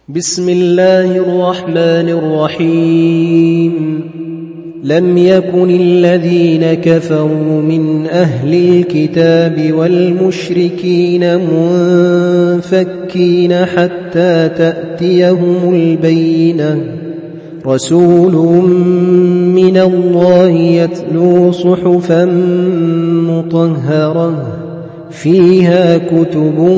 بسم الله الرحمن الرحيم لم يكن الذين كفروا من أهل الكتاب والمشركين منفكين حتى تأتيهم البينة رسول من الله يتلو صحفا مطهرة فيها كتب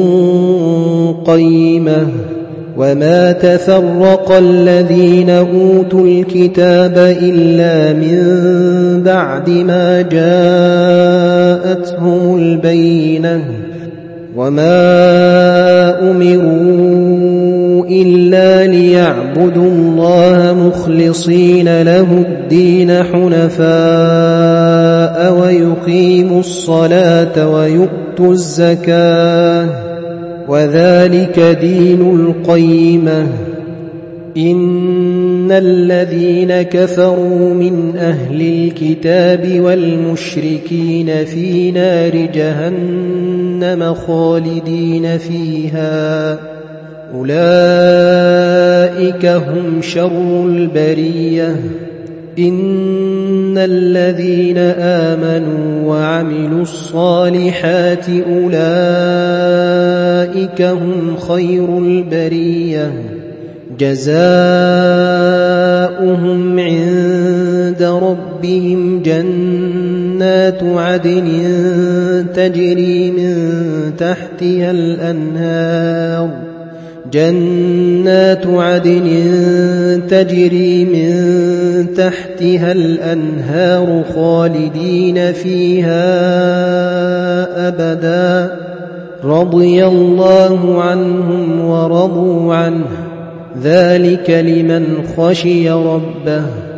قيمة وما تفرق الذين أوتوا الكتاب إلا من بعد ما جاءتهم البينة وما أمروا إلا ليعبدوا الله مخلصين له الدين حنفاء ويقيموا الصلاة ويؤتوا الزكاة وذلك دين القيمة إن الذين كفروا من أهل الكتاب والمشركين في نار جهنم خالدين فيها أولئك هم شر البرية إن الذين آمنوا وعملوا الصالحات أولئك هم خير البرية جزاؤهم عند ربهم جنات عدن تجري من تحتها الأنهار جنات عدن تجري من تحتها الأنهار خالدين فيها أبدا رضي الله عنهم ورضوا عنه ذلك لمن خشي ربه